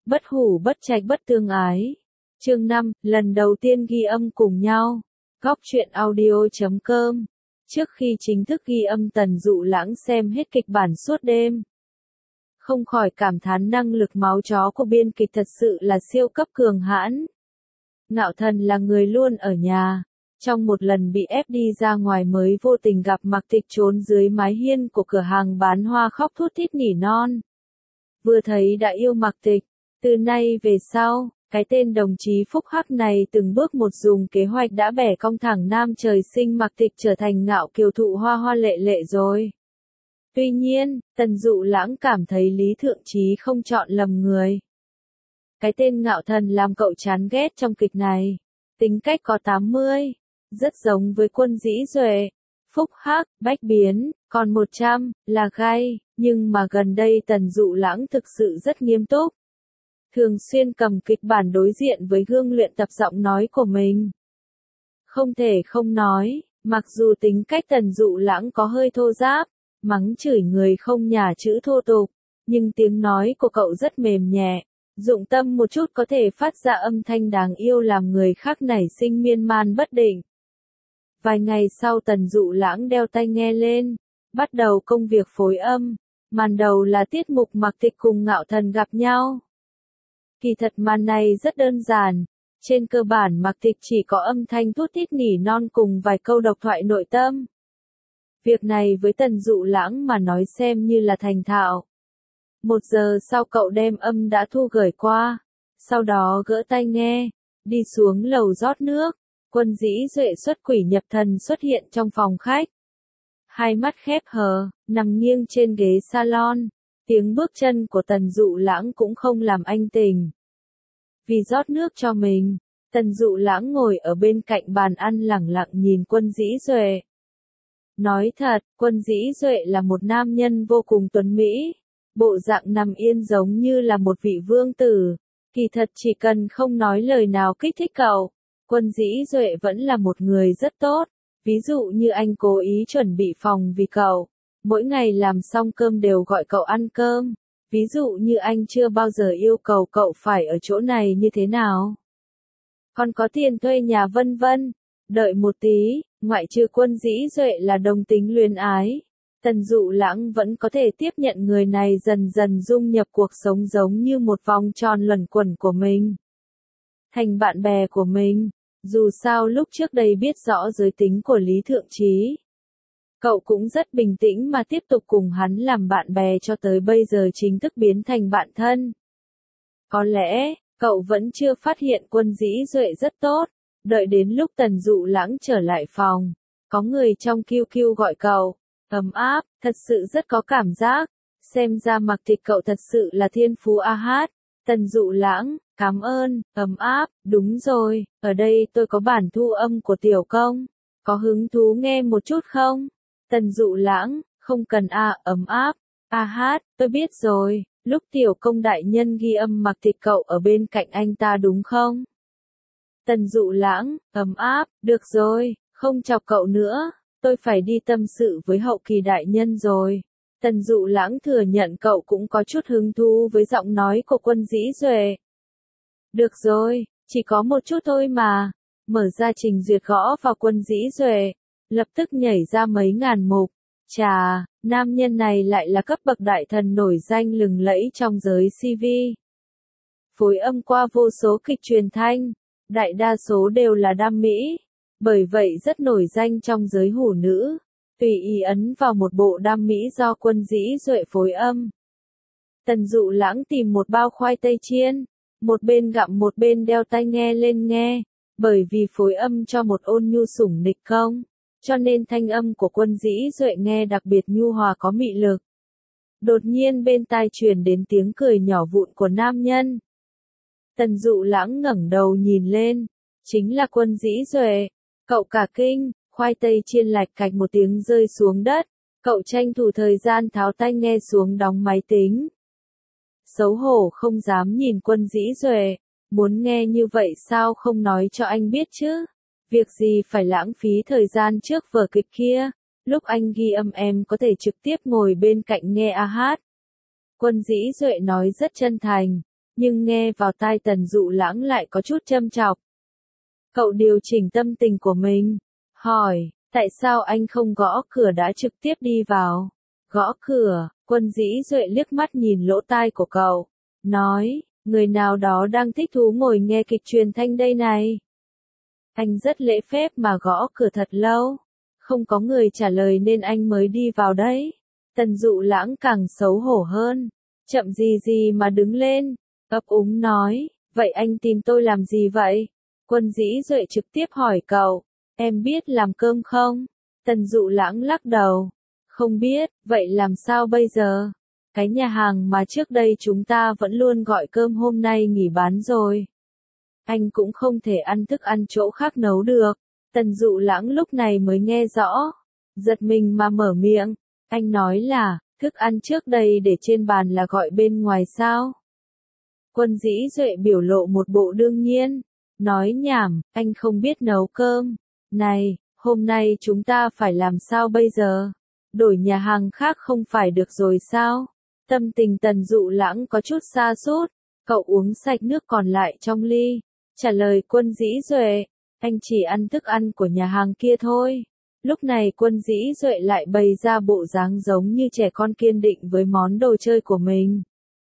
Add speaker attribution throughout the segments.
Speaker 1: Bất hủ bất trạch bất tương ái. Chương 5, lần đầu tiên ghi âm cùng nhau. Góc truyện audio.com. Trước khi chính thức ghi âm Tần Dụ Lãng xem hết kịch bản suốt đêm. Không khỏi cảm thán năng lực máu chó của biên kịch thật sự là siêu cấp cường hãn. Ngạo Thần là người luôn ở nhà. Trong một lần bị ép đi ra ngoài mới vô tình gặp Mạc Tịch trốn dưới mái hiên của cửa hàng bán hoa khóc thút thít nỉ non. Vừa thấy đã yêu Mạc Tịch. Từ nay về sau, cái tên đồng chí phúc hắc này từng bước một dùng kế hoạch đã bẻ cong thẳng nam trời sinh Mạc Tịch trở thành ngạo kiều thụ hoa hoa lệ lệ rồi. Tuy nhiên, Tần Dụ Lãng cảm thấy Lý Thượng Chí không chọn lầm người. Cái tên Ngạo Thần làm cậu chán ghét trong kịch này. Tính cách có 80, rất giống với Quân Dĩ Duệ, phúc hắc, bách biến, còn 100, là gay, nhưng mà gần đây Tần Dụ Lãng thực sự rất nghiêm túc. Thường xuyên cầm kịch bản đối diện với gương luyện tập giọng nói của mình. Không thể không nói, mặc dù tính cách Tần Dụ Lãng có hơi thô ráp, mắng chửi người không nhả chữ thô tục, nhưng tiếng nói của cậu rất mềm nhẹ, dụng tâm một chút có thể phát ra âm thanh đáng yêu làm người khác nảy sinh miên man bất định. Vài ngày sau Tần Dụ Lãng đeo tai nghe lên, bắt đầu công việc phối âm, màn đầu là tiết mục Mạc Tịch cùng Ngạo Thần gặp nhau. Kỳ thật màn này rất đơn giản, trên cơ bản Mạc Tịch chỉ có âm thanh thút thít nỉ non cùng vài câu độc thoại nội tâm. Việc này với Tần Dụ Lãng mà nói xem như là thành thạo. 1 giờ sau cậu đem âm đã thu gửi qua, sau đó gỡ tai nghe, đi xuống lầu rót nước, Quân Dĩ Duệ xuất quỷ nhập thần xuất hiện trong phòng khách. Hai mắt khép hờ, nằm nghiêng trên ghế salon, tiếng bước chân của Tần Dụ Lãng cũng không làm anh tỉnh. Vì rót nước cho mình, Tần Dụ Lãng ngồi ở bên cạnh bàn ăn lẳng lặng nhìn Quân Dĩ Duệ. Nói thật, Quân Dĩ Duệ là một nam nhân vô cùng tuấn mỹ, bộ dạng nằm yên giống như là một vị vương tử. Kỳ thật chỉ cần không nói lời nào kích thích cậu, Quân Dĩ Duệ vẫn là một người rất tốt. Ví dụ như anh cố ý chuẩn bị phòng vì cậu, mỗi ngày làm xong cơm đều gọi cậu ăn cơm. Ví dụ như anh chưa bao giờ yêu cầu cậu phải ở chỗ này như thế nào, còn có tiền thuê nhà vân vân. Đợi một tí, ngoại trừ Quân Dĩ Duệ là đồng tính luyến ái, Tần Dụ Lãng vẫn có thể tiếp nhận người này dần dần dung nhập cuộc sống giống như một vòng tròn luẩn quẩn của mình. Thành bạn bè của mình, dù sao lúc trước đây biết rõ giới tính của Lý Thượng Chí. Cậu cũng rất bình tĩnh mà tiếp tục cùng hắn làm bạn bè cho tới bây giờ chính thức biến thành bạn thân. Có lẽ, cậu vẫn chưa phát hiện Quân Dĩ Duệ rất tốt. Đợi đến lúc Tần Dụ Lãng trở lại phòng, có người trong QQ gọi cậu, ấm áp, thật sự rất có cảm giác, xem ra Mạc Tịch cậu thật sự là thiên phú a hát. Tần Dụ Lãng, cảm ơn, ấm áp, đúng rồi, ở đây tôi có bản thu âm của Tiểu Công, có hứng thú nghe một chút không? Tần Dụ Lãng, không cần ấm áp, a hát, tôi biết rồi, lúc Tiểu Công đại nhân ghi âm Mạc Tịch cậu ở bên cạnh anh ta đúng không? Tần Dụ Lãng, ấm áp, được rồi, không chọc cậu nữa, tôi phải đi tâm sự với hậu kỳ đại nhân rồi. Tần Dụ Lãng thừa nhận cậu cũng có chút hứng thú với giọng nói của Quân Dĩ Duệ. Được rồi, chỉ có một chút thôi mà. Mở ra trình duyệt gõ vào Quân Dĩ Duệ, lập tức nhảy ra mấy ngàn mục. Chà, nam nhân này lại là cấp bậc đại thần nổi danh lừng lẫy trong giới CV. Phối âm qua vô số kịch truyền thanh, đại đa số đều là đam mỹ, bởi vậy rất nổi danh trong giới hủ nữ. Tùy ý ấn vào một bộ đam mỹ do Quân Dĩ Duệ phối âm. Tần Dụ Lãng tìm một bao khoai tây chiên, một bên gặm một bên đeo tai nghe lên nghe, bởi vì phối âm cho một ôn nhu sủng nịch công, cho nên thanh âm của Quân Dĩ Duệ nghe đặc biệt nhu hòa có mị lực. Đột nhiên bên tai truyền đến tiếng cười nhỏ vụn của nam nhân. Tần Dụ Lãng ngẩng đầu nhìn lên, chính là Quân Dĩ Duệ. Cậu cả kinh, khoai tây chiên lạch cạch một tiếng rơi xuống đất, cậu tranh thủ thời gian tháo tai nghe xuống đóng máy tính. Xấu hổ không dám nhìn Quân Dĩ Duệ, muốn nghe như vậy sao không nói cho anh biết chứ? Việc gì phải lãng phí thời gian trước vở kịch kia, lúc anh ghi âm em có thể trực tiếp ngồi bên cạnh nghe a hát. Quân Dĩ Duệ nói rất chân thành, nhưng nghe vào tai Tần Dụ Lãng lại có chút châm chọc. Cậu điều chỉnh tâm tình của mình, hỏi, tại sao anh không gõ cửa đã trực tiếp đi vào? Gõ cửa, Quân Dĩ Duệ liếc mắt nhìn lỗ tai của cậu, nói, người nào đó đang thích thú ngồi nghe kịch truyền thanh đây này. Anh rất lễ phép mà gõ cửa thật lâu, không có người trả lời nên anh mới đi vào đấy. Tần Dụ Lãng càng xấu hổ hơn, chậm gì gì mà đứng lên, ấp úng nói, vậy anh tìm tôi làm gì vậy? Quân Dĩ Duệ trực tiếp hỏi cậu, em biết làm cơm không? Tần Dụ Lãng lắc đầu, không biết, vậy làm sao bây giờ? Cái nhà hàng mà trước đây chúng ta vẫn luôn gọi cơm hôm nay nghỉ bán rồi. Anh cũng không thể ăn thức ăn chỗ khác nấu được. Tần Dụ Lãng lúc này mới nghe rõ, giật mình mà mở miệng, anh nói là, thức ăn trước đây để trên bàn là gọi bên ngoài sao? Quân Dĩ Duệ biểu lộ một bộ đương nhiên, nói nhảm, anh không biết nấu cơm. Này, hôm nay chúng ta phải làm sao bây giờ? Đổi nhà hàng khác không phải được rồi sao? Tâm tình Tần Dụ Lãng có chút sa sút, cậu uống sạch nước còn lại trong ly, trả lời Quân Dĩ Duệ, anh chỉ ăn thức ăn của nhà hàng kia thôi. Lúc này Quân Dĩ Duệ lại bày ra bộ dáng giống như trẻ con kiên định với món đồ chơi của mình.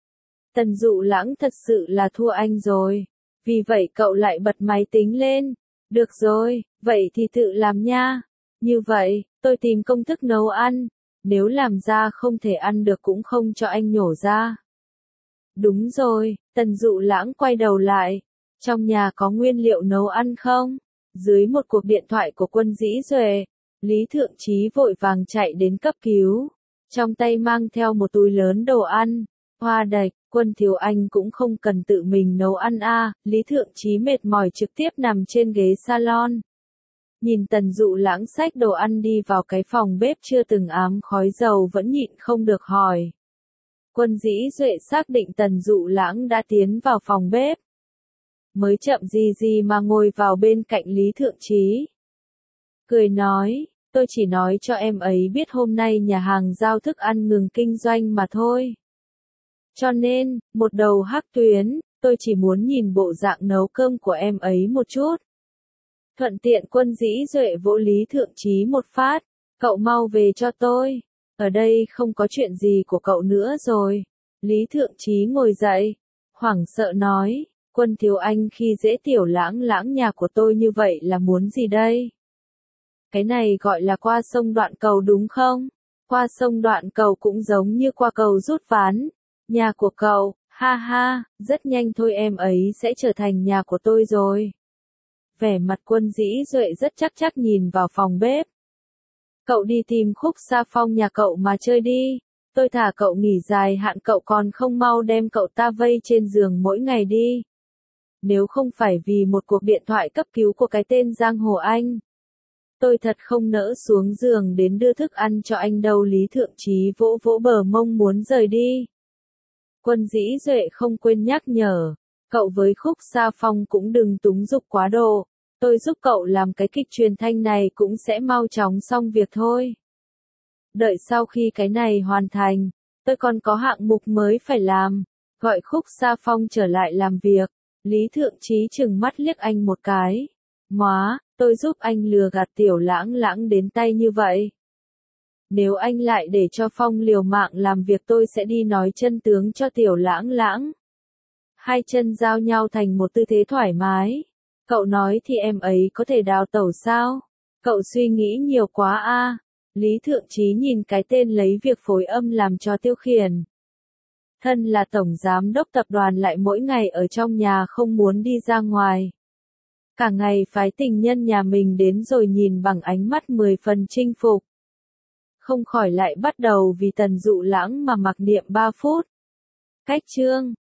Speaker 1: Tần Dụ Lãng thật sự là thua anh rồi, vì vậy cậu lại bật máy tính lên. Được rồi, vậy thì tự làm nha. Như vậy, tôi tìm công thức nấu ăn, nếu làm ra không thể ăn được cũng không cho anh nhổ ra. Đúng rồi, Tần Dụ Lãng quay đầu lại, trong nhà có nguyên liệu nấu ăn không? Dưới một cuộc điện thoại của Quân Dĩ Duệ, Lý Thượng Chí vội vàng chạy đến cấp cứu, trong tay mang theo một túi lớn đồ ăn. Hoa đạch, Quân thiếu anh cũng không cần tự mình nấu ăn à, Lý Thượng Chí mệt mỏi trực tiếp nằm trên ghế salon. Nhìn Tần Dụ Lãng xách đồ ăn đi vào cái phòng bếp chưa từng ám khói dầu vẫn nhịn không được hỏi. Quân Dĩ Duệ xác định Tần Dụ Lãng đã tiến vào phòng bếp. Mới chậm gì gì mà ngồi vào bên cạnh Lý Thượng Chí. Cười nói, tôi chỉ nói cho em ấy biết hôm nay nhà hàng giao thức ăn ngừng kinh doanh mà thôi. Cho nên, một đầu hắc tuyến, tôi chỉ muốn nhìn bộ dạng nấu cơm của em ấy một chút. Thuận tiện Quân Dĩ Duệ vỗ Lý Thượng Chí một phát, cậu mau về cho tôi, ở đây không có chuyện gì của cậu nữa rồi. Lý Thượng Chí ngồi dậy, hoảng sợ nói, Quân thiếu anh khi dễ Tiểu Lãng Lãng nhà của tôi như vậy là muốn gì đây? Cái này gọi là qua sông đoạn cầu đúng không? Qua sông đoạn cầu cũng giống như qua cầu rút ván. Nhà của cậu, ha ha, rất nhanh thôi em ấy sẽ trở thành nhà của tôi rồi. Vẻ mặt Quân Dĩ Duệ rất chắc nhìn vào phòng bếp. Cậu đi tìm Khúc Sa Phong nhà cậu mà chơi đi. Tôi thả cậu nghỉ dài hạn cậu còn không mau đem cậu ta vây trên giường mỗi ngày đi. Nếu không phải vì một cuộc điện thoại cấp cứu của cái tên Giang Hồ Anh, tôi thật không nỡ xuống giường đến đưa thức ăn cho anh đâu. Lý Thượng Chí vỗ vỗ bờ mông muốn rời đi. Quân Dĩ Duệ không quên nhắc nhở, cậu với Khúc Sa Phong cũng đừng túng dục quá độ, tôi giúp cậu làm cái kịch truyền thanh này cũng sẽ mau chóng xong việc thôi. Đợi sau khi cái này hoàn thành, tôi còn có hạng mục mới phải làm, gọi Khúc Sa Phong trở lại làm việc. Lý Thượng Chí trừng mắt liếc anh một cái. Móa, tôi giúp anh lừa gạt Tiểu Lãng Lãng đến tay như vậy. Nếu anh lại để cho Phong liều mạng làm việc tôi sẽ đi nói chân tướng cho Tiểu Lãng Lãng. Hai chân giao nhau thành một tư thế thoải mái. Cậu nói thì em ấy có thể đào tẩu sao? Cậu suy nghĩ nhiều quá a. Lý Thượng Chí nhìn cái tên lấy việc phối âm làm cho tiêu khiển. Thân là tổng giám đốc tập đoàn lại mỗi ngày ở trong nhà không muốn đi ra ngoài. Cả ngày phái tình nhân nhà mình đến rồi nhìn bằng ánh mắt 10 phần chinh phục. Không khỏi lại bắt đầu vì Tần Dụ Lãng mà mặc niệm 3 phút. Cách chương